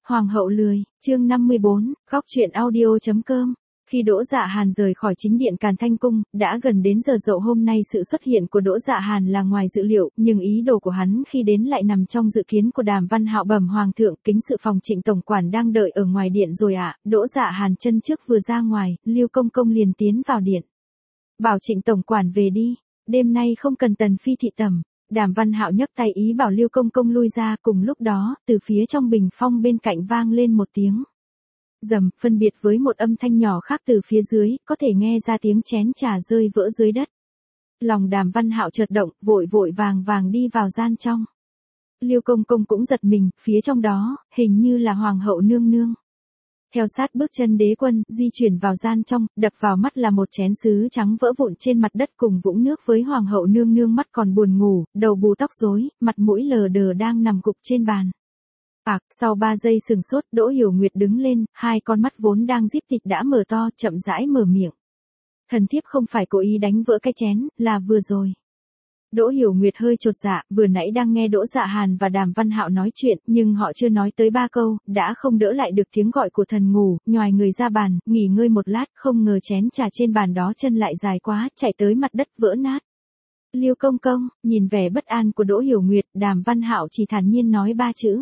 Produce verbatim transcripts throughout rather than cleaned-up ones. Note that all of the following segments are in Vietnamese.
Hoàng hậu lười, chương năm mươi bốn, góc truyện audio.com. Khi Đỗ Dạ Hàn rời khỏi chính điện Càn Thanh Cung, đã gần đến giờ dậu hôm nay sự xuất hiện của Đỗ Dạ Hàn là ngoài dự liệu, nhưng ý đồ của hắn khi đến lại nằm trong dự kiến của Đàm Văn Hạo bẩm Hoàng thượng, kính sự phòng Trịnh tổng quản đang đợi ở ngoài điện rồi ạ. À. Đỗ Dạ Hàn chân trước vừa ra ngoài, Lưu Công Công liền tiến vào điện. Bảo Trịnh tổng quản về đi, đêm nay không cần Tần Phi thị tẩm. Đàm Văn Hạo nhấc tay ý bảo Lưu Công Công lui ra, cùng lúc đó, từ phía trong bình phong bên cạnh vang lên một tiếng rầm, phân biệt với một âm thanh nhỏ khác từ phía dưới, có thể nghe ra tiếng chén trà rơi vỡ dưới đất. Lòng Đàm Văn Hạo chợt động, vội vội vàng vàng đi vào gian trong. Lưu Công Công cũng giật mình, phía trong đó, hình như là Hoàng hậu nương nương. Theo sát bước chân đế quân, di chuyển vào gian trong, đập vào mắt là một chén sứ trắng vỡ vụn trên mặt đất cùng vũng nước với Hoàng hậu nương nương mắt còn buồn ngủ, đầu bù tóc rối, mặt mũi lờ đờ đang nằm gục trên bàn. Ạc, sau ba giây sừng sốt, Đỗ Hiểu Nguyệt đứng lên, hai con mắt vốn đang díp thịt đã mở to, chậm rãi mở miệng. Thần thiếp không phải cố ý đánh vỡ cái chén, là vừa rồi. Đỗ Hiểu Nguyệt hơi chột dạ, vừa nãy đang nghe Đỗ Dạ Hàn và Đàm Văn Hạo nói chuyện, nhưng họ chưa nói tới ba câu, đã không đỡ lại được tiếng gọi của thần ngủ, nhoài người ra bàn, nghỉ ngơi một lát, không ngờ chén trà trên bàn đó chân lại dài quá, chạy tới mặt đất vỡ nát. Lưu Công Công, nhìn vẻ bất an của Đỗ Hiểu Nguyệt, Đàm Văn Hạo chỉ thản nhiên nói ba chữ.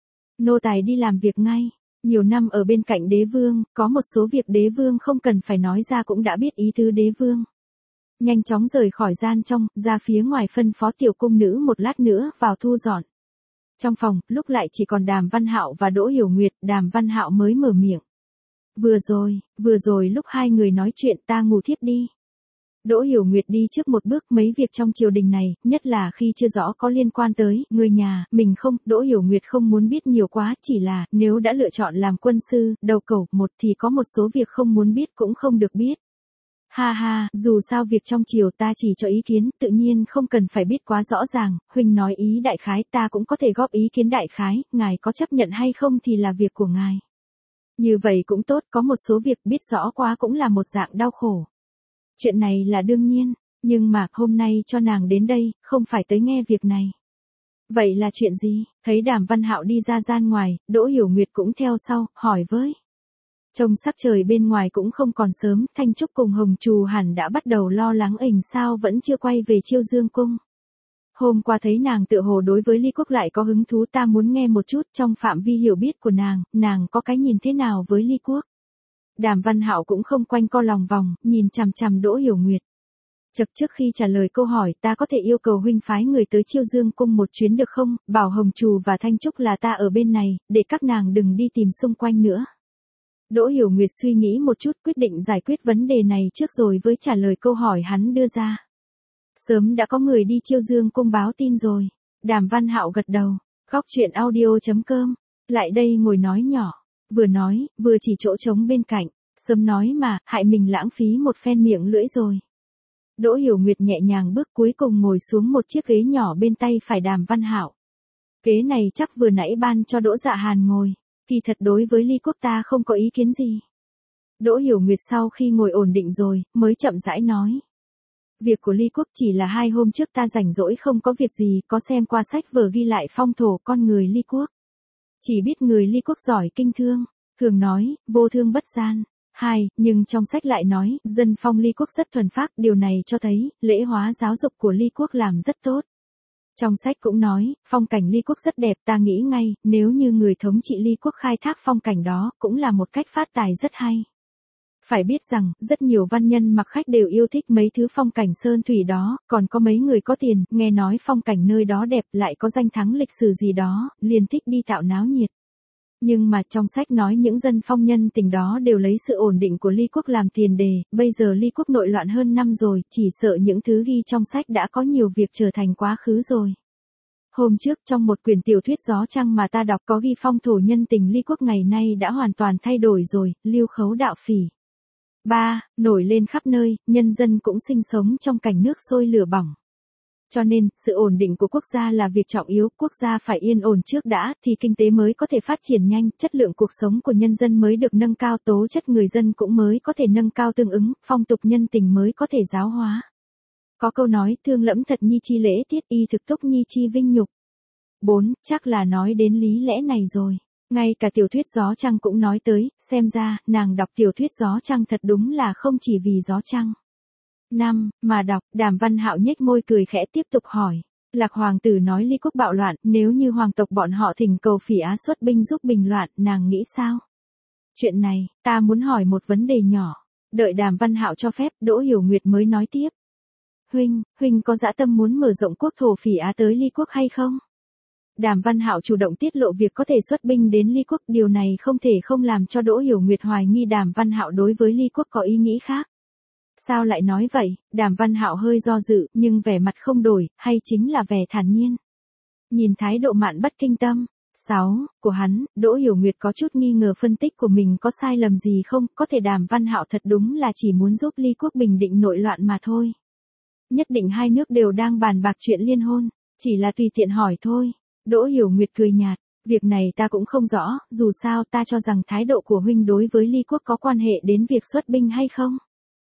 Nô tài đi làm việc ngay. Nhiều năm ở bên cạnh đế vương, có một số việc đế vương không cần phải nói ra cũng đã biết ý tứ đế vương. Nhanh chóng rời khỏi gian trong, ra phía ngoài phân phó tiểu cung nữ một lát nữa vào thu dọn. Trong phòng, lúc lại chỉ còn Đàm Văn Hạo và Đỗ Hiểu Nguyệt, Đàm Văn Hạo mới mở miệng. Vừa rồi, vừa rồi lúc hai người nói chuyện ta ngủ thiếp đi. Đỗ Hiểu Nguyệt đi trước một bước, mấy việc trong triều đình này, nhất là khi chưa rõ có liên quan tới người nhà, mình không, Đỗ Hiểu Nguyệt không muốn biết nhiều quá, chỉ là, nếu đã lựa chọn làm quân sư, đầu cẩu, một thì có một số việc không muốn biết cũng không được biết. Ha ha, dù sao việc trong triều ta chỉ cho ý kiến, tự nhiên không cần phải biết quá rõ ràng, huynh nói ý đại khái ta cũng có thể góp ý kiến đại khái, ngài có chấp nhận hay không thì là việc của ngài. Như vậy cũng tốt, có một số việc biết rõ quá cũng là một dạng đau khổ. Chuyện này là đương nhiên, nhưng mà hôm nay cho nàng đến đây, không phải tới nghe việc này. Vậy là chuyện gì? Thấy Đàm Văn Hạo đi ra gian ngoài, Đỗ Hiểu Nguyệt cũng theo sau, hỏi với. Trông sắc trời bên ngoài cũng không còn sớm, Thanh Trúc cùng Hồng Trù hẳn đã bắt đầu lo lắng ình sao vẫn chưa quay về Chiêu Dương Cung. Hôm qua thấy nàng tựa hồ đối với Ly Quốc lại có hứng thú, ta muốn nghe một chút trong phạm vi hiểu biết của nàng, nàng có cái nhìn thế nào với Ly Quốc? Đàm Văn Hạo cũng không quanh co lòng vòng, nhìn chằm chằm Đỗ Hiểu Nguyệt. Chật, trước khi trả lời câu hỏi, ta có thể yêu cầu huynh phái người tới Chiêu Dương Cung một chuyến được không, bảo Hồng Trù và Thanh Trúc là ta ở bên này, để các nàng đừng đi tìm xung quanh nữa. Đỗ Hiểu Nguyệt suy nghĩ một chút, quyết định giải quyết vấn đề này trước rồi với trả lời câu hỏi hắn đưa ra. Sớm đã có người đi Chiêu Dương Cung báo tin rồi. Đàm Văn Hạo gật đầu. Góc truyện audio.com. Lại đây ngồi nói nhỏ. Vừa nói, vừa chỉ chỗ trống bên cạnh. Sớm nói mà, hại mình lãng phí một phen miệng lưỡi rồi. Đỗ Hiểu Nguyệt nhẹ nhàng bước cuối cùng ngồi xuống một chiếc ghế nhỏ bên tay phải Đàm Văn Hạo. Ghế này chắc vừa nãy ban cho Đỗ Dạ Hàn ngồi. Kỳ thật đối với Ly Quốc ta không có ý kiến gì. Đỗ Hiểu Nguyệt sau khi ngồi ổn định rồi, mới chậm rãi nói. Việc của Ly Quốc chỉ là hai hôm trước ta rảnh rỗi không có việc gì, có xem qua sách vở ghi lại phong thổ con người Ly Quốc. Chỉ biết người Ly Quốc giỏi kinh thương, thường nói, vô thương bất gian. Hai, nhưng trong sách lại nói, dân phong Ly Quốc rất thuần phác, điều này cho thấy, lễ hóa giáo dục của Ly Quốc làm rất tốt. Trong sách cũng nói, phong cảnh Ly Quốc rất đẹp, ta nghĩ ngay, nếu như người thống trị Ly Quốc khai thác phong cảnh đó, cũng là một cách phát tài rất hay. Phải biết rằng, rất nhiều văn nhân mặc khách đều yêu thích mấy thứ phong cảnh sơn thủy đó, còn có mấy người có tiền, nghe nói phong cảnh nơi đó đẹp, lại có danh thắng lịch sử gì đó, liền thích đi tạo náo nhiệt. Nhưng mà trong sách nói những dân phong nhân tình đó đều lấy sự ổn định của Ly Quốc làm tiền đề, bây giờ Ly Quốc nội loạn hơn năm rồi, chỉ sợ những thứ ghi trong sách đã có nhiều việc trở thành quá khứ rồi. Hôm trước trong một quyển tiểu thuyết gió trăng mà ta đọc có ghi phong thổ nhân tình Ly Quốc ngày nay đã hoàn toàn thay đổi rồi, lưu khấu đạo phỉ. ba. Nổi lên khắp nơi, nhân dân cũng sinh sống trong cảnh nước sôi lửa bỏng. Cho nên, sự ổn định của quốc gia là việc trọng yếu, quốc gia phải yên ổn trước đã, thì kinh tế mới có thể phát triển nhanh, chất lượng cuộc sống của nhân dân mới được nâng cao, tố chất người dân cũng mới có thể nâng cao tương ứng, phong tục nhân tình mới có thể giáo hóa. Có câu nói, thương lẫm thật nhi chi lễ tiết y thực túc nhi chi vinh nhục. bốn. Chắc là nói đến lý lẽ này rồi. Ngay cả tiểu thuyết Gió Trăng cũng nói tới, xem ra, nàng đọc tiểu thuyết Gió Trăng thật đúng là không chỉ vì Gió Trăng. Năm, mà đọc, Đàm Văn Hạo nhếch môi cười khẽ tiếp tục hỏi. Lạc hoàng tử nói Ly quốc bạo loạn, nếu như hoàng tộc bọn họ thỉnh cầu Phỉ Á xuất binh giúp bình loạn, nàng nghĩ sao? Chuyện này, ta muốn hỏi một vấn đề nhỏ. Đợi Đàm Văn Hạo cho phép, Đỗ Hiểu Nguyệt mới nói tiếp. Huynh, huynh có dã tâm muốn mở rộng quốc thổ Phỉ Á tới Ly quốc hay không? Đàm Văn Hạo chủ động tiết lộ việc có thể xuất binh đến Ly quốc, điều này không thể không làm cho Đỗ Hiểu Nguyệt hoài nghi Đàm Văn Hạo đối với Ly quốc có ý nghĩ khác. Sao lại nói vậy? Đàm Văn Hạo hơi do dự, nhưng vẻ mặt không đổi, hay chính là vẻ thản nhiên. Nhìn thái độ mạn bất kinh tâm. sáu. Của hắn, Đỗ Hiểu Nguyệt có chút nghi ngờ phân tích của mình có sai lầm gì không, có thể Đàm Văn Hạo thật đúng là chỉ muốn giúp Ly quốc bình định nội loạn mà thôi. Nhất định hai nước đều đang bàn bạc chuyện liên hôn, chỉ là tùy tiện hỏi thôi. Đỗ Hiểu Nguyệt cười nhạt, việc này ta cũng không rõ, dù sao ta cho rằng thái độ của huynh đối với Ly quốc có quan hệ đến việc xuất binh hay không.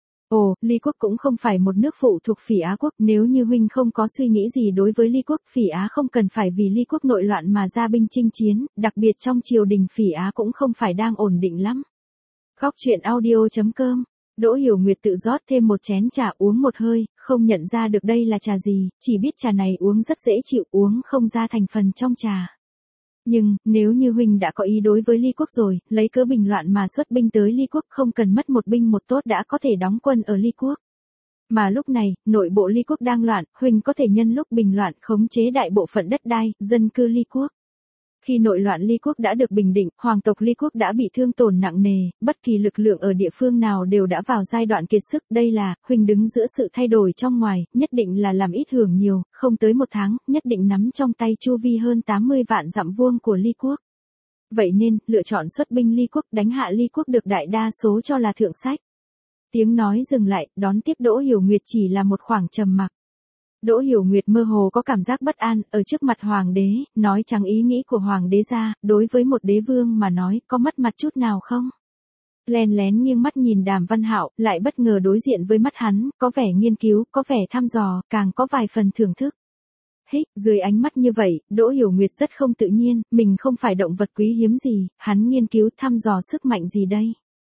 Ồ, Ly quốc cũng không phải một nước phụ thuộc Phỉ Á quốc, nếu như huynh không có suy nghĩ gì đối với Ly quốc, Phỉ Á không cần phải vì Ly quốc nội loạn mà ra binh chinh chiến, đặc biệt trong triều đình Phỉ Á cũng không phải đang ổn định lắm. Góc truyện audio chấm com. Đỗ Hiểu Nguyệt tự rót thêm một chén trà uống một hơi, không nhận ra được đây là trà gì, chỉ biết trà này uống rất dễ chịu, uống không ra thành phần trong trà. Nhưng, nếu như huynh đã có ý đối với Ly quốc rồi, lấy cớ bình loạn mà xuất binh tới Ly quốc, không cần mất một binh một tốt đã có thể đóng quân ở Ly quốc. Mà lúc này, nội bộ Ly quốc đang loạn, huynh có thể nhân lúc bình loạn khống chế đại bộ phận đất đai, dân cư Ly quốc. Khi nội loạn Ly quốc đã được bình định, hoàng tộc Ly quốc đã bị thương tổn nặng nề, bất kỳ lực lượng ở địa phương nào đều đã vào giai đoạn kiệt sức, đây là, huynh đứng giữa sự thay đổi trong ngoài, nhất định là làm ít hưởng nhiều, không tới một tháng, nhất định nắm trong tay chu vi hơn tám mươi vạn dặm vuông của Ly quốc. Vậy nên, lựa chọn xuất binh Ly quốc, đánh hạ Ly quốc được đại đa số cho là thượng sách. Tiếng nói dừng lại, đón tiếp Đỗ Hiểu Nguyệt chỉ là một khoảng trầm mặc. Đỗ Hiểu Nguyệt mơ hồ có cảm giác bất an, ở trước mặt hoàng đế, nói chẳng ý nghĩ của hoàng đế ra, đối với một đế vương mà nói, có mất mặt chút nào không? Lén lén nghiêng mắt nhìn Đàm Văn Hạo, lại bất ngờ đối diện với mắt hắn, có vẻ nghiên cứu, có vẻ thăm dò, càng có vài phần thưởng thức. Hích, dưới ánh mắt như vậy, Đỗ Hiểu Nguyệt rất không tự nhiên, mình không phải động vật quý hiếm gì, hắn nghiên cứu thăm dò sức mạnh gì đây?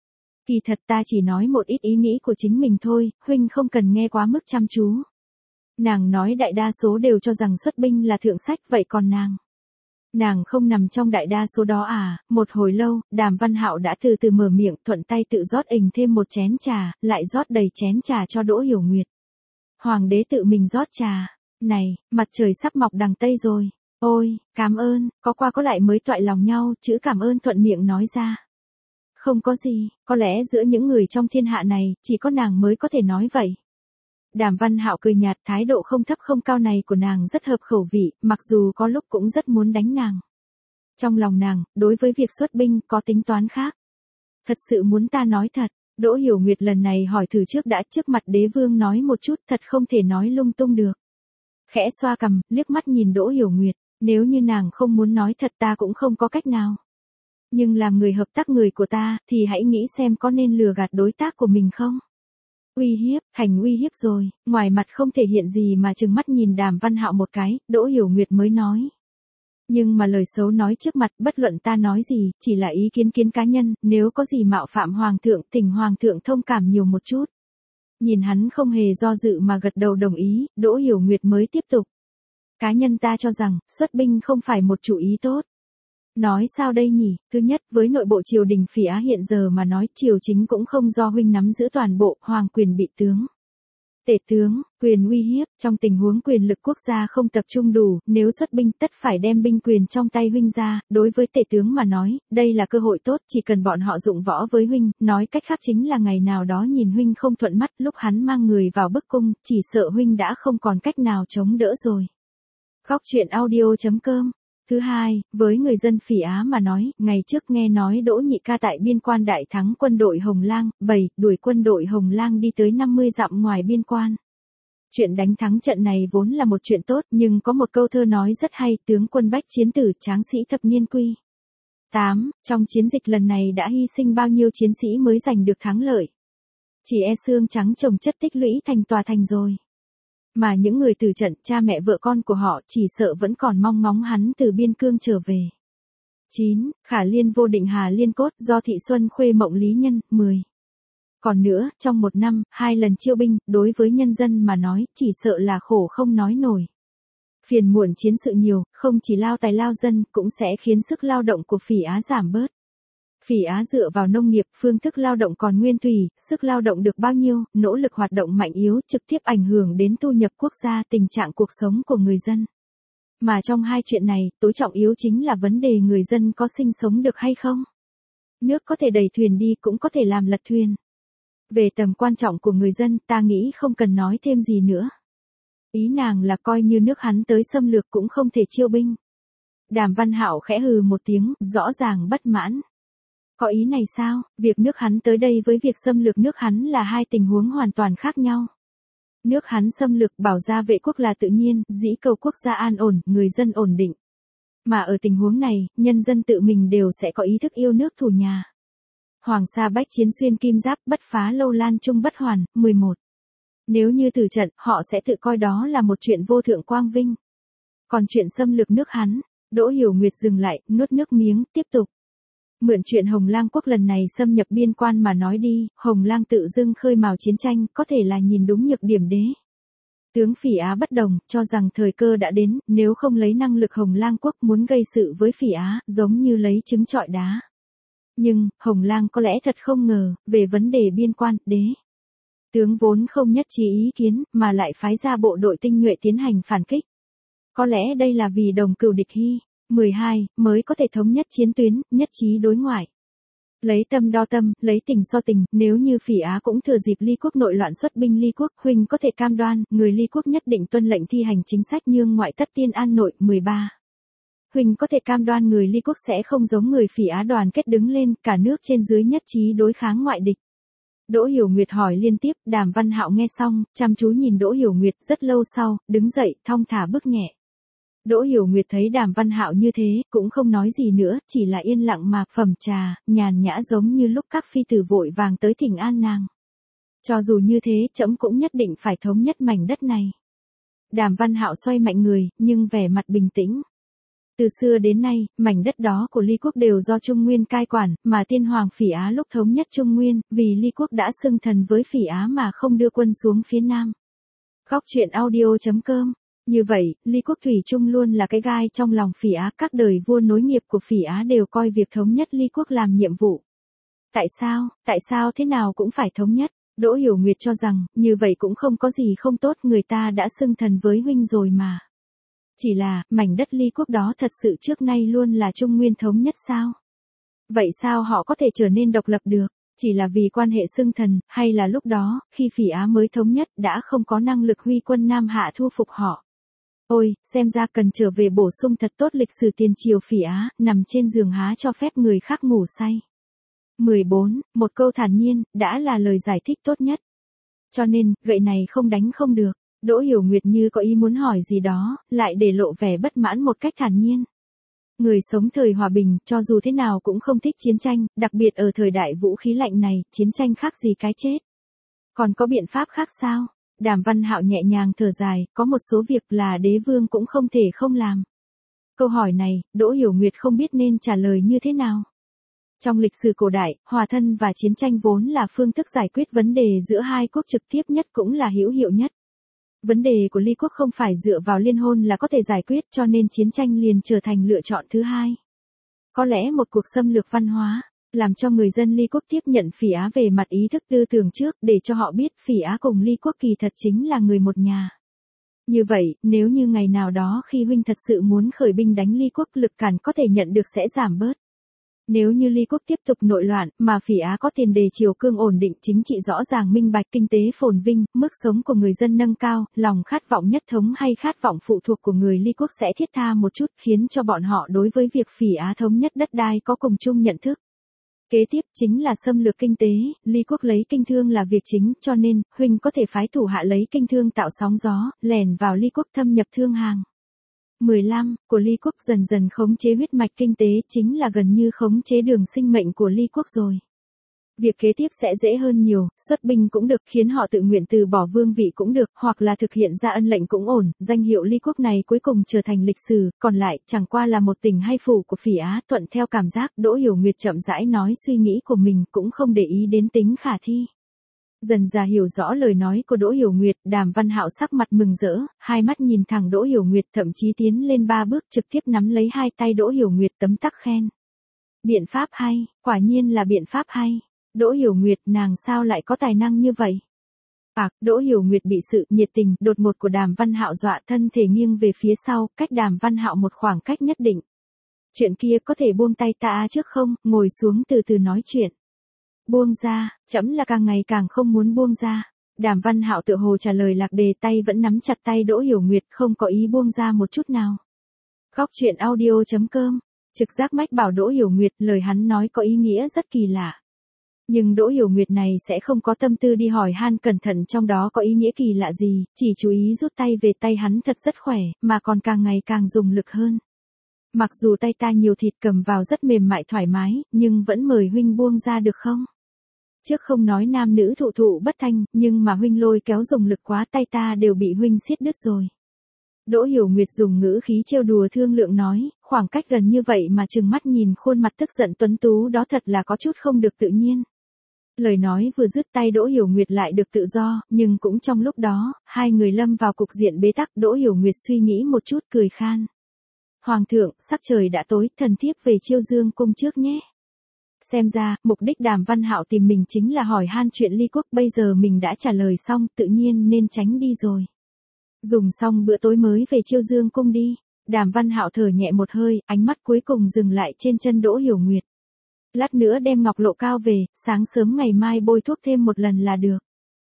Kỳ thật ta chỉ nói một ít ý nghĩ của chính mình thôi, huynh không cần nghe quá mức chăm chú. Nàng nói đại đa số đều cho rằng xuất binh là thượng sách, vậy còn nàng? Nàng không nằm trong đại đa số đó à? Một hồi lâu, Đàm Văn Hạo đã từ từ mở miệng, thuận tay tự rót ình thêm một chén trà, lại rót đầy chén trà cho Đỗ Hiểu Nguyệt. Hoàng đế tự mình rót trà. Này, mặt trời sắp mọc đằng Tây rồi. Ôi, cảm ơn, có qua có lại mới toại lòng nhau, chữ cảm ơn thuận miệng nói ra. Không có gì, có lẽ giữa những người trong thiên hạ này, chỉ có nàng mới có thể nói vậy. Đàm Văn Hạo cười nhạt, thái độ không thấp không cao này của nàng rất hợp khẩu vị, mặc dù có lúc cũng rất muốn đánh nàng. Trong lòng nàng, đối với việc xuất binh có tính toán khác. Thật sự muốn ta nói thật, Đỗ Hiểu Nguyệt lần này hỏi thử trước đã, trước mặt đế vương nói một chút, thật không thể nói lung tung được. Khẽ xoa cằm, liếc mắt nhìn Đỗ Hiểu Nguyệt, nếu như nàng không muốn nói thật ta cũng không có cách nào. Nhưng làm người hợp tác người của ta, thì hãy nghĩ xem có nên lừa gạt đối tác của mình không? Uy hiếp, thành uy hiếp rồi, ngoài mặt không thể hiện gì mà trừng mắt nhìn Đàm Văn Hạo một cái, Đỗ Hiểu Nguyệt mới nói. Nhưng mà lời xấu nói trước mặt, bất luận ta nói gì, chỉ là ý kiến kiến cá nhân, nếu có gì mạo phạm hoàng thượng, thỉnh hoàng thượng thông cảm nhiều một chút. Nhìn hắn không hề do dự mà gật đầu đồng ý, Đỗ Hiểu Nguyệt mới tiếp tục. Cá nhân ta cho rằng, xuất binh không phải một chủ ý tốt. Nói sao đây nhỉ? Thứ nhất, với nội bộ triều đình Phỉ Á hiện giờ mà nói, triều chính cũng không do huynh nắm giữ toàn bộ, hoàng quyền bị tướng. Tể tướng, quyền uy hiếp, trong tình huống quyền lực quốc gia không tập trung đủ, nếu xuất binh tất phải đem binh quyền trong tay huynh ra, đối với tể tướng mà nói, đây là cơ hội tốt, chỉ cần bọn họ dụng võ với huynh, nói cách khác chính là ngày nào đó nhìn huynh không thuận mắt, lúc hắn mang người vào bức cung, chỉ sợ huynh đã không còn cách nào chống đỡ rồi. Góc truyện audio chấm com. Thứ hai, với người dân Phỉ Á mà nói, ngày trước nghe nói Đỗ Nhị Ca tại biên quan đại thắng quân đội Hồng Lang, bầy, đuổi quân đội Hồng Lang đi tới năm mươi dặm ngoài biên quan. Chuyện đánh thắng trận này vốn là một chuyện tốt, nhưng có một câu thơ nói rất hay, tướng quân bách chiến tử, tráng sĩ thập niên quy. tám. Trong chiến dịch lần này đã hy sinh bao nhiêu chiến sĩ mới giành được thắng lợi. Chỉ e xương trắng chồng chất tích lũy thành tòa thành rồi. Mà những người từ trận, cha mẹ vợ con của họ chỉ sợ vẫn còn mong ngóng hắn từ biên cương trở về. chín. Khả liên vô định hà liên cốt do thị xuân khuê mộng lý nhân. mười. Còn nữa, trong một năm, hai lần chiêu binh, đối với nhân dân mà nói, chỉ sợ là khổ không nói nổi. Phiền muộn chiến sự nhiều, không chỉ lao tài lao dân, cũng sẽ khiến sức lao động của Phỉ Á giảm bớt. Phỉ Á dựa vào nông nghiệp, phương thức lao động còn nguyên thủy, sức lao động được bao nhiêu, nỗ lực hoạt động mạnh yếu trực tiếp ảnh hưởng đến thu nhập quốc gia, tình trạng cuộc sống của người dân. Mà trong hai chuyện này, tối trọng yếu chính là vấn đề người dân có sinh sống được hay không. Nước có thể đẩy thuyền đi cũng có thể làm lật thuyền. Về tầm quan trọng của người dân, ta nghĩ không cần nói thêm gì nữa. Ý nàng là coi như nước hắn tới xâm lược cũng không thể chiêu binh. Đàm Văn Hạo khẽ hừ một tiếng, rõ ràng bất mãn. Có ý này sao? Việc nước hắn tới đây với việc xâm lược nước hắn là hai tình huống hoàn toàn khác nhau. Nước hắn xâm lược bảo gia vệ quốc là tự nhiên, dĩ cầu quốc gia an ổn, người dân ổn định. Mà ở tình huống này, nhân dân tự mình đều sẽ có ý thức yêu nước thủ nhà. Hoàng sa bách chiến xuyên kim giáp, bất phá lâu lan trung bất hoàn. mười một. Nếu như tử trận, họ sẽ tự coi đó là một chuyện vô thượng quang vinh. Còn chuyện xâm lược nước hắn, Đỗ Hiểu Nguyệt dừng lại, nuốt nước miếng, tiếp tục. Mượn chuyện Hồng Lang quốc lần này xâm nhập biên quan mà nói đi, Hồng Lang tự dưng khơi mào chiến tranh, có thể là nhìn đúng nhược điểm đế. Tướng Phỉ Á bất đồng, cho rằng thời cơ đã đến, nếu không lấy năng lực Hồng Lang quốc muốn gây sự với Phỉ Á, giống như lấy trứng trọi đá. Nhưng, Hồng Lang có lẽ thật không ngờ, về vấn đề biên quan, đế. Tướng vốn không nhất trí ý kiến, mà lại phái ra bộ đội tinh nhuệ tiến hành phản kích. Có lẽ đây là vì đồng cừu địch hy. mười hai. Mới có thể thống nhất chiến tuyến, nhất trí đối ngoại. Lấy tâm đo tâm, lấy tình so tình, nếu như Phỉ Á cũng thừa dịp Ly quốc nội loạn xuất binh Ly quốc, huynh có thể cam đoan, người Ly quốc nhất định tuân lệnh thi hành chính sách nhương ngoại tất tiên an nội. mười ba. Huynh có thể cam đoan người Ly quốc sẽ không giống người Phỉ Á đoàn kết đứng lên, cả nước trên dưới nhất trí đối kháng ngoại địch. Đỗ Hiểu Nguyệt hỏi liên tiếp, Đàm Văn Hạo nghe xong, chăm chú nhìn Đỗ Hiểu Nguyệt rất lâu sau, đứng dậy, thong thả bước nhẹ. Đỗ Hiểu Nguyệt thấy Đàm Văn Hạo như thế, cũng không nói gì nữa, chỉ là yên lặng mà phẩm trà, nhàn nhã giống như lúc các phi tử vội vàng tới thỉnh an nàng. Cho dù như thế, trẫm cũng nhất định phải thống nhất mảnh đất này. Đàm Văn Hạo xoay mạnh người, nhưng vẻ mặt bình tĩnh. Từ xưa đến nay, mảnh đất đó của Ly quốc đều do Trung Nguyên cai quản, mà tiên hoàng Phỉ Á lúc thống nhất Trung Nguyên, vì Ly quốc đã xưng thần với Phỉ Á mà không đưa quân xuống phía Nam. Góc truyện audio chấm com. Như vậy, Ly quốc thủy chung luôn là cái gai trong lòng Phỉ Á, các đời vua nối nghiệp của Phỉ Á đều coi việc thống nhất Ly quốc làm nhiệm vụ. Tại sao, tại sao thế nào cũng phải thống nhất? Đỗ Hiểu Nguyệt cho rằng, như vậy cũng không có gì không tốt, người ta đã xưng thần với huynh rồi mà. Chỉ là, mảnh đất Ly quốc đó thật sự trước nay luôn là Trung Nguyên thống nhất sao? Vậy sao họ có thể trở nên độc lập được? Chỉ là vì quan hệ xưng thần, hay là lúc đó, khi Phỉ Á mới thống nhất, đã không có năng lực huy quân Nam Hạ thu phục họ? Ôi, xem ra cần trở về bổ sung thật tốt lịch sử tiền triều Phỉ Á, nằm trên giường há cho phép người khác ngủ say. mười bốn. Một câu thản nhiên, đã là lời giải thích tốt nhất. Cho nên, gậy này không đánh không được. Đỗ Hiểu Nguyệt như có ý muốn hỏi gì đó, lại để lộ vẻ bất mãn một cách thản nhiên. Người sống thời hòa bình, cho dù thế nào cũng không thích chiến tranh, đặc biệt ở thời đại vũ khí lạnh này, chiến tranh khác gì cái chết. Còn có biện pháp khác sao? Đàm Văn Hạo nhẹ nhàng thở dài, có một số việc là đế vương cũng không thể không làm. Câu hỏi này, Đỗ Hiểu Nguyệt không biết nên trả lời như thế nào. Trong lịch sử cổ đại, hòa thân và chiến tranh vốn là phương thức giải quyết vấn đề giữa hai quốc trực tiếp nhất cũng là hữu hiệu nhất. Vấn đề của Ly quốc không phải dựa vào liên hôn là có thể giải quyết, cho nên chiến tranh liền trở thành lựa chọn thứ hai. Có lẽ một cuộc xâm lược văn hóa, làm cho người dân Ly quốc tiếp nhận Phỉ Á về mặt ý thức tư tưởng trước, để cho họ biết Phỉ Á cùng Ly quốc kỳ thật chính là người một nhà. Như vậy, nếu như ngày nào đó khi huynh thật sự muốn khởi binh đánh Ly quốc, lực cản có thể nhận được sẽ giảm bớt. Nếu như Ly quốc tiếp tục nội loạn, mà Phỉ Á có tiền đề triều cương ổn định, chính trị rõ ràng minh bạch, kinh tế phồn vinh, mức sống của người dân nâng cao, lòng khát vọng nhất thống hay khát vọng phụ thuộc của người Ly quốc sẽ thiết tha một chút, khiến cho bọn họ đối với việc Phỉ Á thống nhất đất đai có cùng chung nhận thức. Kế tiếp chính là xâm lược kinh tế, Ly quốc lấy kinh thương là việc chính, cho nên, huynh có thể phái thủ hạ lấy kinh thương tạo sóng gió, lèn vào Ly quốc thâm nhập thương hàng. mười lăm. Của Ly quốc dần dần khống chế huyết mạch kinh tế chính là gần như khống chế đường sinh mệnh của Ly quốc rồi. Việc kế tiếp sẽ dễ hơn nhiều, xuất binh cũng được, khiến họ tự nguyện từ bỏ vương vị cũng được, hoặc là thực hiện ra ân lệnh cũng ổn, danh hiệu ly quốc này cuối cùng trở thành lịch sử, còn lại chẳng qua là một tỉnh hay phủ của Phỉ Á. Thuận theo cảm giác, Đỗ Hiểu Nguyệt chậm rãi nói suy nghĩ của mình, cũng không để ý đến tính khả thi. Dần dà hiểu rõ lời nói của Đỗ Hiểu Nguyệt, Đàm Văn Hạo sắc mặt mừng rỡ, hai mắt nhìn thẳng Đỗ Hiểu Nguyệt, thậm chí tiến lên ba bước trực tiếp nắm lấy hai tay Đỗ Hiểu Nguyệt tấm tắc khen. Biện pháp hay, quả nhiên là biện pháp hay. Đỗ Hiểu Nguyệt, nàng sao lại có tài năng như vậy? À, Đỗ Hiểu Nguyệt bị sự nhiệt tình đột ngột của Đàm Văn Hạo dọa, thân thể nghiêng về phía sau, cách Đàm Văn Hạo một khoảng cách nhất định. Chuyện kia có thể buông tay ta trước không, ngồi xuống từ từ nói chuyện. Buông ra, trẫm là càng ngày càng không muốn buông ra. Đàm Văn Hạo tự hồ trả lời lạc đề, tay vẫn nắm chặt tay Đỗ Hiểu Nguyệt, không có ý buông ra một chút nào. Góc truyện audio chấm com, trực giác mách bảo Đỗ Hiểu Nguyệt, lời hắn nói có ý nghĩa rất kỳ lạ. Nhưng Đỗ Hiểu Nguyệt này sẽ không có tâm tư đi hỏi han cẩn thận trong đó có ý nghĩa kỳ lạ gì, chỉ chú ý rút tay về, tay hắn thật rất khỏe, mà còn càng ngày càng dùng lực hơn. Mặc dù tay ta nhiều thịt cầm vào rất mềm mại thoải mái, nhưng vẫn mời huynh buông ra được không? Trước không nói nam nữ thụ thụ bất thanh, nhưng mà huynh lôi kéo dùng lực quá, tay ta đều bị huynh siết đứt rồi. Đỗ Hiểu Nguyệt dùng ngữ khí trêu đùa thương lượng nói, khoảng cách gần như vậy mà trừng mắt nhìn khuôn mặt tức giận tuấn tú đó thật là có chút không được tự nhiên. Lời nói vừa dứt, tay Đỗ Hiểu Nguyệt lại được tự do, nhưng cũng trong lúc đó, hai người lâm vào cục diện bế tắc. Đỗ Hiểu Nguyệt suy nghĩ một chút cười khan. Hoàng thượng, sắc trời đã tối, thần thiếp về Chiêu Dương cung trước nhé. Xem ra, mục đích Đàm Văn Hạo tìm mình chính là hỏi han chuyện ly quốc, bây giờ mình đã trả lời xong, tự nhiên nên tránh đi rồi. Dùng xong bữa tối mới về Chiêu Dương cung đi. Đàm Văn Hạo thở nhẹ một hơi, ánh mắt cuối cùng dừng lại trên chân Đỗ Hiểu Nguyệt. Lát nữa đem ngọc lộ cao về, sáng sớm ngày mai bôi thuốc thêm một lần là được.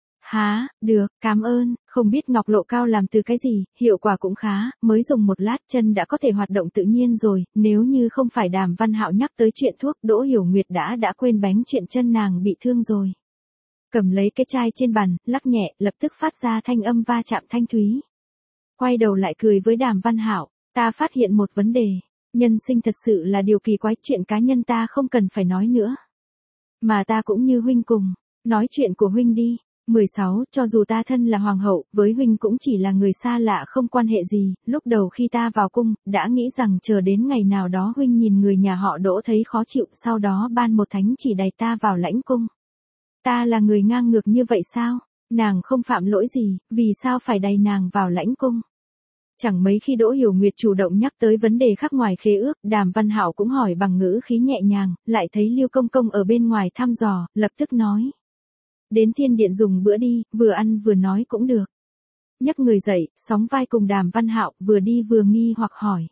Há, được, cảm ơn, không biết ngọc lộ cao làm từ cái gì, hiệu quả cũng khá, mới dùng một lát chân đã có thể hoạt động tự nhiên rồi, nếu như không phải Đàm Văn Hạo nhắc tới chuyện thuốc, Đỗ Hiểu Nguyệt đã đã quên bánh chuyện chân nàng bị thương rồi. Cầm lấy cái chai trên bàn, lắc nhẹ, lập tức phát ra thanh âm va chạm thanh thúy. Quay đầu lại cười với Đàm Văn Hạo, ta phát hiện một vấn đề. Nhân sinh thật sự là điều kỳ quái, chuyện cá nhân ta không cần phải nói nữa. Mà ta cũng như huynh cùng, nói chuyện của huynh đi. mười sáu, cho dù ta thân là hoàng hậu, với huynh cũng chỉ là người xa lạ không quan hệ gì, lúc đầu khi ta vào cung, đã nghĩ rằng chờ đến ngày nào đó huynh nhìn người nhà họ Đỗ thấy khó chịu, sau đó ban một thánh chỉ đày ta vào lãnh cung. Ta là người ngang ngược như vậy sao? Nàng không phạm lỗi gì, vì sao phải đày nàng vào lãnh cung? Chẳng mấy khi Đỗ Hiểu Nguyệt chủ động nhắc tới vấn đề khác ngoài khế ước, Đàm Văn Hạo cũng hỏi bằng ngữ khí nhẹ nhàng, lại thấy Lưu Công Công ở bên ngoài thăm dò, lập tức nói. Đến thiên điện dùng bữa đi, vừa ăn vừa nói cũng được. Nhấc người dậy, sóng vai cùng Đàm Văn Hạo, vừa đi vừa nghi hoặc hỏi.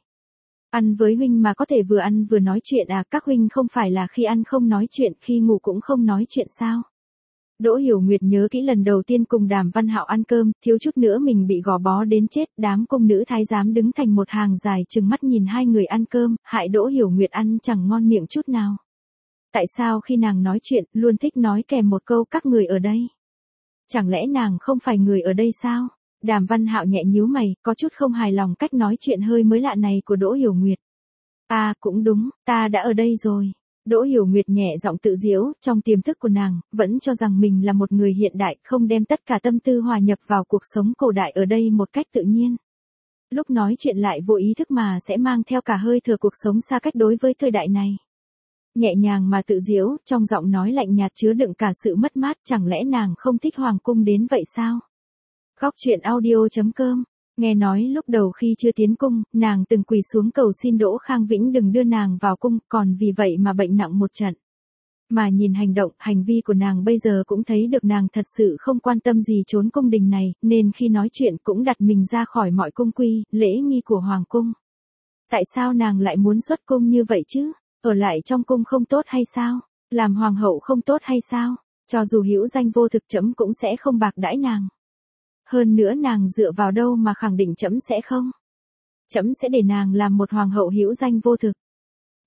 Ăn với huynh mà có thể vừa ăn vừa nói chuyện à, các huynh không phải là khi ăn không nói chuyện, khi ngủ cũng không nói chuyện sao? Đỗ Hiểu Nguyệt nhớ kỹ lần đầu tiên cùng Đàm Văn Hạo ăn cơm, thiếu chút nữa mình bị gò bó đến chết, đám cung nữ thái giám đứng thành một hàng dài trừng mắt nhìn hai người ăn cơm, hại Đỗ Hiểu Nguyệt ăn chẳng ngon miệng chút nào. Tại sao khi nàng nói chuyện, luôn thích nói kèm một câu các người ở đây? Chẳng lẽ nàng không phải người ở đây sao? Đàm Văn Hạo nhẹ nhíu mày, có chút không hài lòng cách nói chuyện hơi mới lạ này của Đỗ Hiểu Nguyệt. À, cũng đúng, ta đã ở đây rồi. Đỗ Hiểu Nguyệt nhẹ giọng tự giễu, trong tiềm thức của nàng, vẫn cho rằng mình là một người hiện đại, không đem tất cả tâm tư hòa nhập vào cuộc sống cổ đại ở đây một cách tự nhiên. Lúc nói chuyện lại vô ý thức mà sẽ mang theo cả hơi thừa cuộc sống xa cách đối với thời đại này. Nhẹ nhàng mà tự giễu, trong giọng nói lạnh nhạt chứa đựng cả sự mất mát, chẳng lẽ nàng không thích hoàng cung đến vậy sao? Góc truyện audio chấm com. Nghe nói lúc đầu khi chưa tiến cung, nàng từng quỳ xuống cầu xin Đỗ Khang Vĩnh đừng đưa nàng vào cung, còn vì vậy mà bệnh nặng một trận. Mà nhìn hành động, hành vi của nàng bây giờ cũng thấy được nàng thật sự không quan tâm gì trốn cung đình này, nên khi nói chuyện cũng đặt mình ra khỏi mọi cung quy, lễ nghi của hoàng cung. Tại sao nàng lại muốn xuất cung như vậy chứ? Ở lại trong cung không tốt hay sao? Làm hoàng hậu không tốt hay sao? Cho dù hữu danh vô thực trẫm cũng sẽ không bạc đãi nàng. Hơn nữa nàng dựa vào đâu mà khẳng định trẫm sẽ không? Trẫm sẽ để nàng làm một hoàng hậu hữu danh vô thực.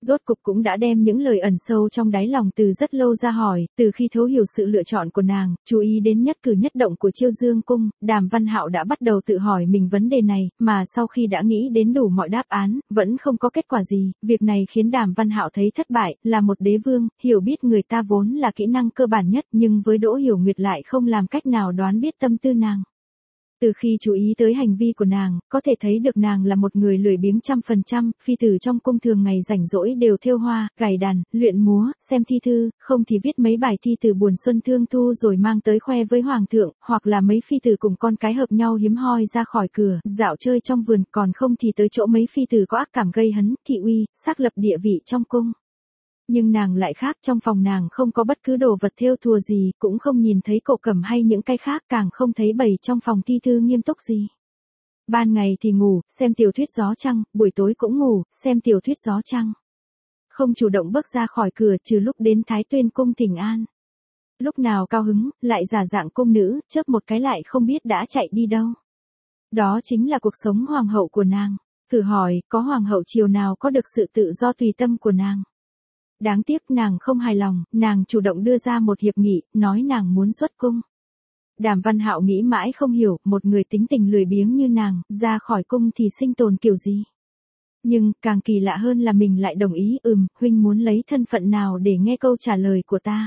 Rốt cục cũng đã đem những lời ẩn sâu trong đáy lòng từ rất lâu ra hỏi, từ khi thấu hiểu sự lựa chọn của nàng, chú ý đến nhất cử nhất động của Chiêu Dương cung, Đàm Văn Hạo đã bắt đầu tự hỏi mình vấn đề này, mà sau khi đã nghĩ đến đủ mọi đáp án, vẫn không có kết quả gì, việc này khiến Đàm Văn Hạo thấy thất bại, là một đế vương, hiểu biết người ta vốn là kỹ năng cơ bản nhất, nhưng với Đỗ Hiểu Nguyệt lại không làm cách nào đoán biết tâm tư nàng. Từ khi chú ý tới hành vi của nàng, có thể thấy được nàng là một người lười biếng trăm phần trăm, phi tử trong cung thường ngày rảnh rỗi đều thêu hoa, gảy đàn, luyện múa, xem thi thư, không thì viết mấy bài thi từ buồn xuân thương thu rồi mang tới khoe với hoàng thượng, hoặc là mấy phi tử cùng con cái hợp nhau hiếm hoi ra khỏi cửa, dạo chơi trong vườn, còn không thì tới chỗ mấy phi tử có ác cảm gây hấn, thị uy, xác lập địa vị trong cung. Nhưng nàng lại khác, trong phòng nàng không có bất cứ đồ vật thêu thùa gì, cũng không nhìn thấy cổ cẩm hay những cái khác, càng không thấy bày trong phòng thi thư nghiêm túc gì. Ban ngày thì ngủ, xem tiểu thuyết gió trăng, buổi tối cũng ngủ, xem tiểu thuyết gió trăng. Không chủ động bước ra khỏi cửa trừ lúc đến Thái Tuyên cung thỉnh an. Lúc nào cao hứng, lại giả dạng cung nữ, chớp một cái lại không biết đã chạy đi đâu. Đó chính là cuộc sống hoàng hậu của nàng. Thử hỏi, có hoàng hậu triều nào có được sự tự do tùy tâm của nàng? Đáng tiếc nàng không hài lòng, nàng chủ động đưa ra một hiệp nghị, nói nàng muốn xuất cung. Đàm Văn Hạo nghĩ mãi không hiểu, một người tính tình lười biếng như nàng, ra khỏi cung thì sinh tồn kiểu gì. Nhưng, càng kỳ lạ hơn là mình lại đồng ý, ừm, huynh muốn lấy thân phận nào để nghe câu trả lời của ta.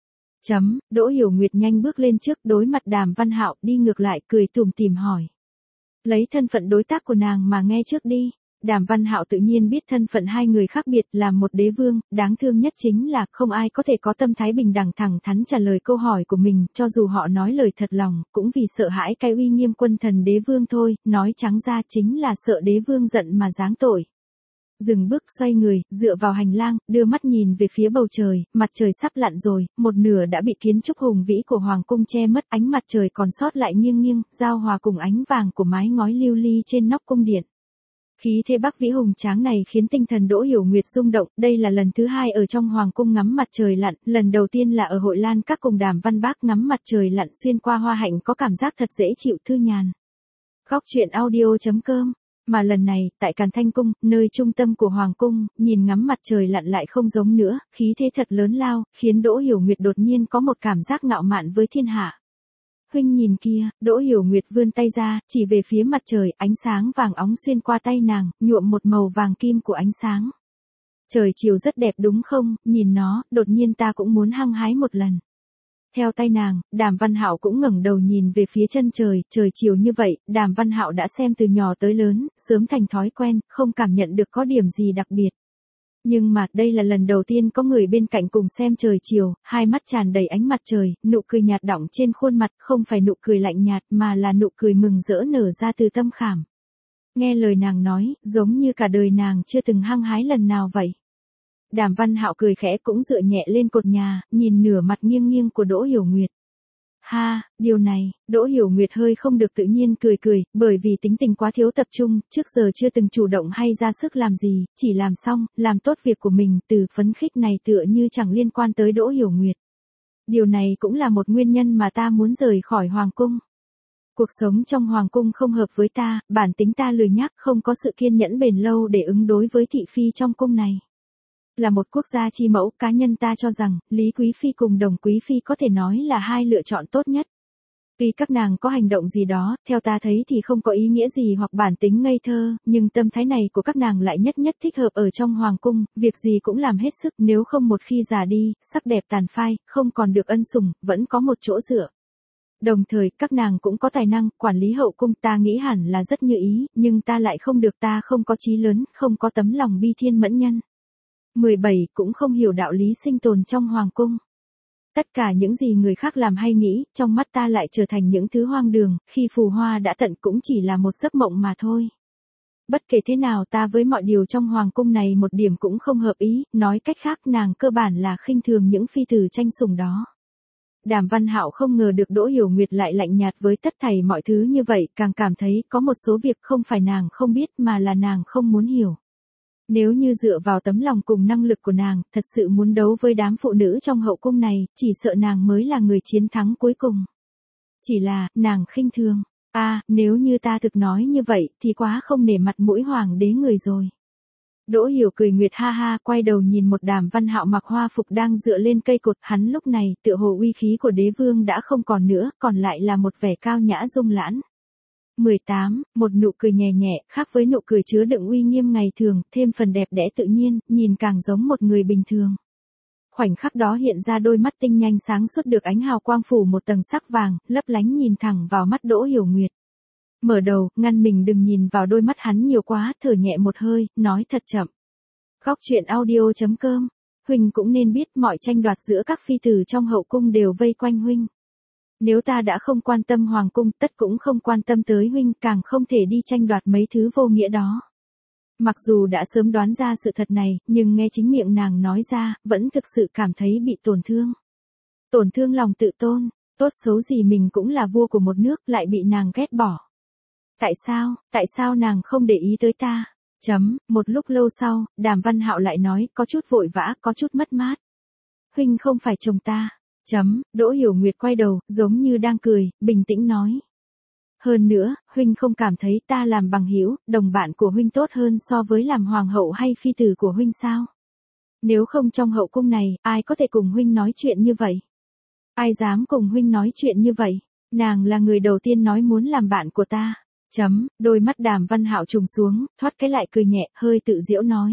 Chấm, Đỗ Hiểu Nguyệt nhanh bước lên trước đối mặt Đàm Văn Hạo, đi ngược lại, cười tủm tỉm hỏi. Lấy thân phận đối tác của nàng mà nghe trước đi. Đàm Văn Hạo tự nhiên biết thân phận hai người khác biệt, là một đế vương, đáng thương nhất chính là không ai có thể có tâm thái bình đẳng thẳng thắn trả lời câu hỏi của mình, cho dù họ nói lời thật lòng, cũng vì sợ hãi cái uy nghiêm quân thần đế vương thôi, nói trắng ra chính là sợ đế vương giận mà giáng tội. Dừng bước xoay người, dựa vào hành lang, đưa mắt nhìn về phía bầu trời, mặt trời sắp lặn rồi, một nửa đã bị kiến trúc hùng vĩ của hoàng cung che mất, ánh mặt trời còn sót lại nghiêng nghiêng, giao hòa cùng ánh vàng của mái ngói lưu ly trên nóc cung điện. Khí thế bắc vĩ hùng tráng này khiến tinh thần Đỗ Hiểu Nguyệt rung động, đây là lần thứ hai ở trong hoàng cung ngắm mặt trời lặn, lần đầu tiên là ở Hội Lan các cùng Đàm Văn Bác ngắm mặt trời lặn xuyên qua hoa hạnh có cảm giác thật dễ chịu thư nhàn. Góc truyện audio chấm com. Mà lần này, tại Càn Thanh cung, nơi trung tâm của hoàng cung, nhìn ngắm mặt trời lặn lại không giống nữa, khí thế thật lớn lao, khiến Đỗ Hiểu Nguyệt đột nhiên có một cảm giác ngạo mạn với thiên hạ. Huynh nhìn kia, Đỗ Hiểu Nguyệt vươn tay ra, chỉ về phía mặt trời, ánh sáng vàng óng xuyên qua tay nàng, nhuộm một màu vàng kim của ánh sáng. Trời chiều rất đẹp đúng không, nhìn nó, đột nhiên ta cũng muốn hăng hái một lần. Theo tay nàng, Đàm Văn Hạo cũng ngẩng đầu nhìn về phía chân trời, trời chiều như vậy, Đàm Văn Hạo đã xem từ nhỏ tới lớn, sớm thành thói quen, không cảm nhận được có điểm gì đặc biệt. Nhưng mà, đây là lần đầu tiên có người bên cạnh cùng xem trời chiều, hai mắt tràn đầy ánh mặt trời, nụ cười nhạt đọng trên khuôn mặt, không phải nụ cười lạnh nhạt mà là nụ cười mừng rỡ nở ra từ tâm khảm. Nghe lời nàng nói, giống như cả đời nàng chưa từng hăng hái lần nào vậy. Đàm Văn Hạo cười khẽ cũng dựa nhẹ lên cột nhà, nhìn nửa mặt nghiêng nghiêng của Đỗ Hiểu Nguyệt. Ha, điều này, Đỗ Hiểu Nguyệt hơi không được tự nhiên cười cười, bởi vì tính tình quá thiếu tập trung, trước giờ chưa từng chủ động hay ra sức làm gì, chỉ làm xong, làm tốt việc của mình, từ phấn khích này tựa như chẳng liên quan tới Đỗ Hiểu Nguyệt. Điều này cũng là một nguyên nhân mà ta muốn rời khỏi hoàng cung. Cuộc sống trong hoàng cung không hợp với ta, bản tính ta lười nhác, không có sự kiên nhẫn bền lâu để ứng đối với thị phi trong cung này. Là một quốc gia chi mẫu, cá nhân ta cho rằng, Lý Quý Phi cùng Đồng Quý Phi có thể nói là hai lựa chọn tốt nhất. Tuy các nàng có hành động gì đó, theo ta thấy thì không có ý nghĩa gì hoặc bản tính ngây thơ, nhưng tâm thái này của các nàng lại nhất nhất thích hợp ở trong hoàng cung, việc gì cũng làm hết sức, nếu không một khi già đi, sắc đẹp tàn phai, không còn được ân sủng, vẫn có một chỗ dựa. Đồng thời, các nàng cũng có tài năng, quản lý hậu cung ta nghĩ hẳn là rất như ý, nhưng ta lại không được, ta không có chí lớn, không có tấm lòng bi thiên mẫn nhân. mười bảy Cũng không hiểu đạo lý sinh tồn trong hoàng cung. Tất cả những gì người khác làm hay nghĩ, trong mắt ta lại trở thành những thứ hoang đường, khi phù hoa đã tận cũng chỉ là một giấc mộng mà thôi. Bất kể thế nào ta với mọi điều trong hoàng cung này một điểm cũng không hợp ý, nói cách khác nàng cơ bản là khinh thường những phi tử tranh sủng đó. Đàm Văn Hạo không ngờ được Đỗ Hiểu Nguyệt lại lạnh nhạt với tất thảy mọi thứ như vậy, càng cảm thấy có một số việc không phải nàng không biết mà là nàng không muốn hiểu. Nếu như dựa vào tấm lòng cùng năng lực của nàng, thật sự muốn đấu với đám phụ nữ trong hậu cung này, chỉ sợ nàng mới là người chiến thắng cuối cùng. Chỉ là, nàng khinh thường. À, nếu như ta thực nói như vậy, thì quá không nể mặt mũi hoàng đế người rồi. Đỗ Hiểu cười nguyệt ha ha, quay đầu nhìn một Đàm Văn Hạo mặc hoa phục đang dựa lên cây cột, hắn lúc này tựa hồ uy khí của đế vương đã không còn nữa, còn lại là một vẻ cao nhã dung lãn. mười tám, một nụ cười nhẹ nhẹ, khác với nụ cười chứa đựng uy nghiêm ngày thường, thêm phần đẹp đẽ tự nhiên, nhìn càng giống một người bình thường. Khoảnh khắc đó hiện ra đôi mắt tinh nhanh sáng suốt được ánh hào quang phủ một tầng sắc vàng, lấp lánh nhìn thẳng vào mắt Đỗ Hiểu Nguyệt. Mở đầu, ngăn mình đừng nhìn vào đôi mắt hắn nhiều quá, thở nhẹ một hơi, nói thật chậm. Góc truyện audio chấm com. Huynh cũng nên biết mọi tranh đoạt giữa các phi tử trong hậu cung đều vây quanh huynh. Nếu ta đã không quan tâm hoàng cung, tất cũng không quan tâm tới huynh, càng không thể đi tranh đoạt mấy thứ vô nghĩa đó. Mặc dù đã sớm đoán ra sự thật này, nhưng nghe chính miệng nàng nói ra, vẫn thực sự cảm thấy bị tổn thương. Tổn thương lòng tự tôn, tốt xấu gì mình cũng là vua của một nước, lại bị nàng ghét bỏ. Tại sao, tại sao nàng không để ý tới ta? Chấm, một lúc lâu sau, Đàm Văn Hạo lại nói, có chút vội vã, có chút mất mát. Huynh không phải chồng ta. Chấm, Đỗ Hiểu Nguyệt quay đầu, giống như đang cười, bình tĩnh nói. Hơn nữa, huynh không cảm thấy ta làm bằng hữu, đồng bạn của huynh tốt hơn so với làm hoàng hậu hay phi tử của huynh sao? Nếu không trong hậu cung này, ai có thể cùng huynh nói chuyện như vậy? Ai dám cùng huynh nói chuyện như vậy? Nàng là người đầu tiên nói muốn làm bạn của ta. Chấm, đôi mắt Đàm Văn Hạo trùng xuống, thoát cái lại cười nhẹ, hơi tự giễu nói.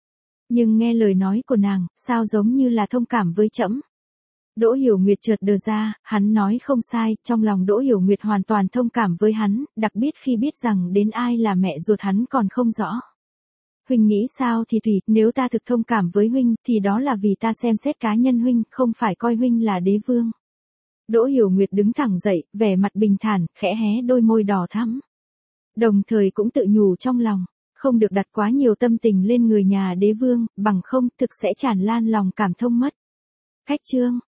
Nhưng nghe lời nói của nàng, sao giống như là thông cảm với trẫm. Đỗ Hiểu Nguyệt chợt đờ ra, hắn nói không sai, trong lòng Đỗ Hiểu Nguyệt hoàn toàn thông cảm với hắn, đặc biệt khi biết rằng đến ai là mẹ ruột hắn còn không rõ. Huynh nghĩ sao thì tùy, nếu ta thực thông cảm với huynh, thì đó là vì ta xem xét cá nhân huynh, không phải coi huynh là đế vương. Đỗ Hiểu Nguyệt đứng thẳng dậy, vẻ mặt bình thản, khẽ hé đôi môi đỏ thắm. Đồng thời cũng tự nhủ trong lòng, không được đặt quá nhiều tâm tình lên người nhà đế vương, bằng không thực sẽ tràn lan lòng cảm thông mất. Khách chương